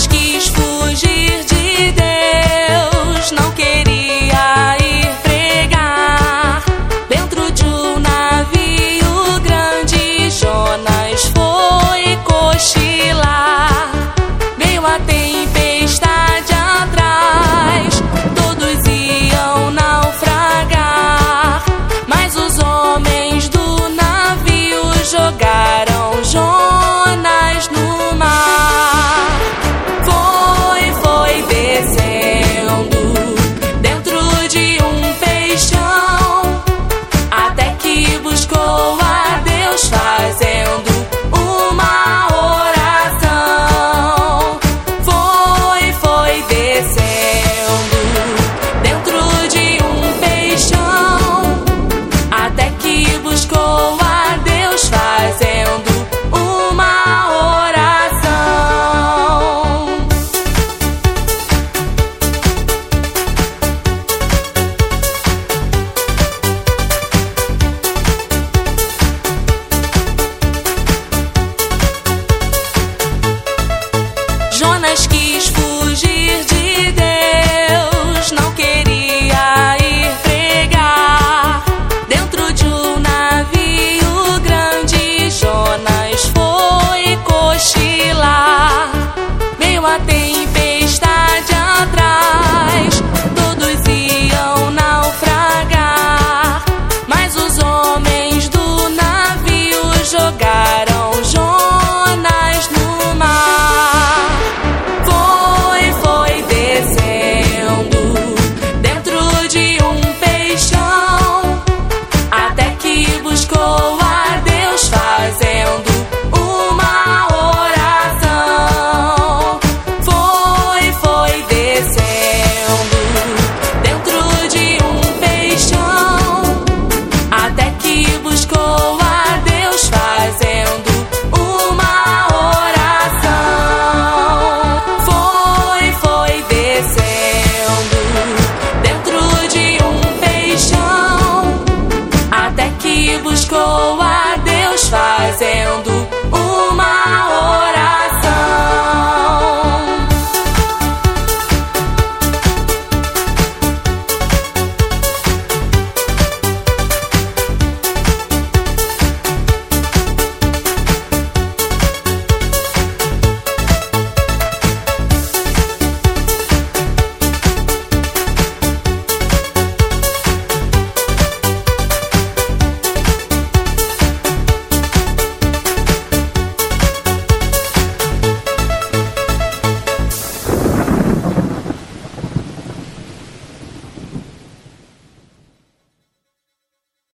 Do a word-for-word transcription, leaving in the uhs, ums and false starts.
quis fugir de Deus, não queria ir pregar. Dentro de um navio grande, Jonas foi cochilar. Veio a tempestade atrás, todos iam naufragar, mas os homens do navio jogaram Jonas no mar. Foi, foi descendo dentro de um peixão, até que buscou a Deus fazendo uma oração. Foi, foi descendo dentro de um peixão, até que buscou a Deus fazendo uma oração. Jonas quis fugir de Deus, não queria ir pregar. Dentro de um navio grande, Jonas foi cochilar. Veio a tempestade